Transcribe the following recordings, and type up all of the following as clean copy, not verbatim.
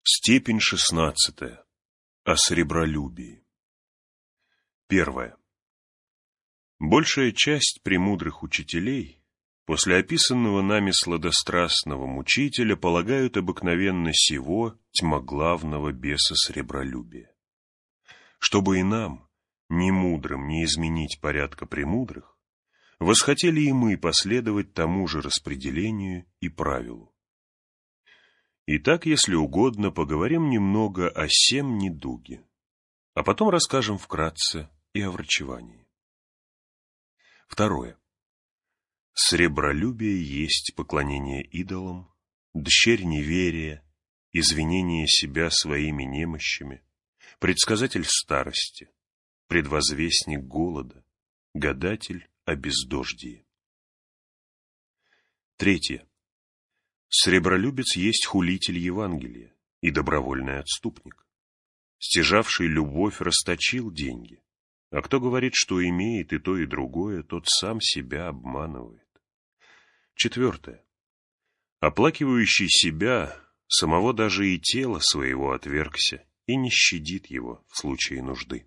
Степень 16. О сребролюбии. 1. Большая часть премудрых учителей после описанного нами сладострастного мучителя полагают обыкновенно сего тьмоглавного беса сребролюбия. Чтобы и нам, ни мудрым, не изменить порядка премудрых, восхотели и мы последовать тому же распределению и правилу. Итак, если угодно, поговорим немного о сем недуге, а потом расскажем вкратце и о врачевании. 2. Сребролюбие есть поклонение идолам, дщерь неверия, извинение себя своими немощами, предсказатель старости, предвозвестник голода, гадатель о бездождии. 3. Сребролюбец есть хулитель Евангелия и добровольный отступник. Стяжавший любовь расточил деньги, а кто говорит, что имеет и то, и другое, тот сам себя обманывает. 4. Оплакивающий себя, самого даже и тела своего отвергся и не щадит его в случае нужды.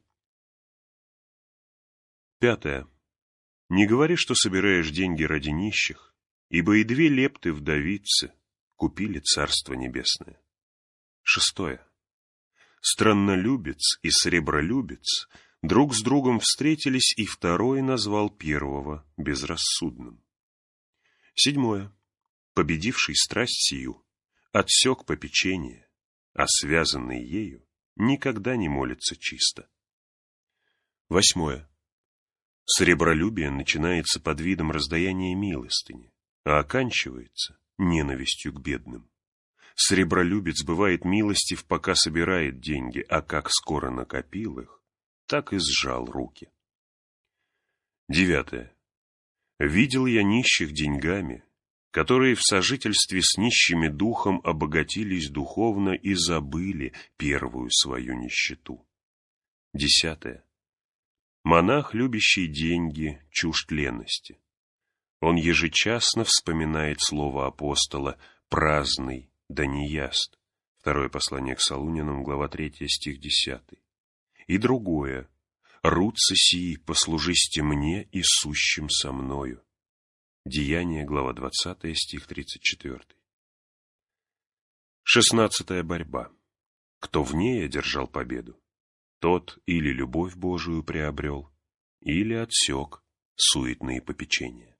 5. Не говори, что собираешь деньги ради нищих, ибо и 2 лепты вдовицы купили Царство Небесное. 6. Страннолюбец и сребролюбец друг с другом встретились, и второй назвал первого безрассудным. 7. Победивший страсть сию отсек попечение, а связанный ею никогда не молится чисто. 8. Сребролюбие начинается под видом раздаяния милостыни, а оканчивается ненавистью к бедным. Сребролюбец бывает милостив, пока собирает деньги, а как скоро накопил их, так и сжал руки. 9. Видел я нищих деньгами, которые в сожительстве с нищими духом обогатились духовно и забыли первую свою нищету. 10. Монах, любящий деньги, чужд ленности. Он ежечасно вспоминает слово апостола «праздный, да не яст». Второе послание к Солунянам, глава 3, стих 10. И другое «Рутся сии, послужисте мне и сущим со мною». Деяния, глава 20, стих 34. 16. Борьба. Кто в ней одержал победу, тот или любовь Божию приобрел, или отсек суетные попечения.